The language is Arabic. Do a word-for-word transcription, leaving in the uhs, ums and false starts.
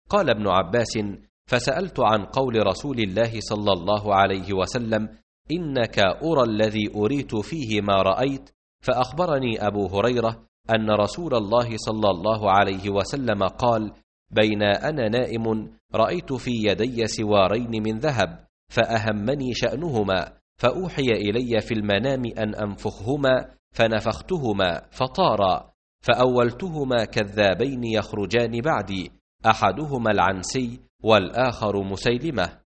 قال ابن عباس: فسألت عن قول رسول الله صلى الله عليه وسلم: إنك أرى الذي أريت فيه ما رأيت، فأخبرني أبو هريرة أن رسول الله صلى الله عليه وسلم قال: بين أنا نائم رأيت في يدي سوارين من ذهب، فأهمني شأنهما، فأوحي إلي في المنام أن أنفخهما، فنفختهما فطارا، فأولتهما كذابين يخرجان بعدي، أحدهما العنسي والآخر مسيلمة.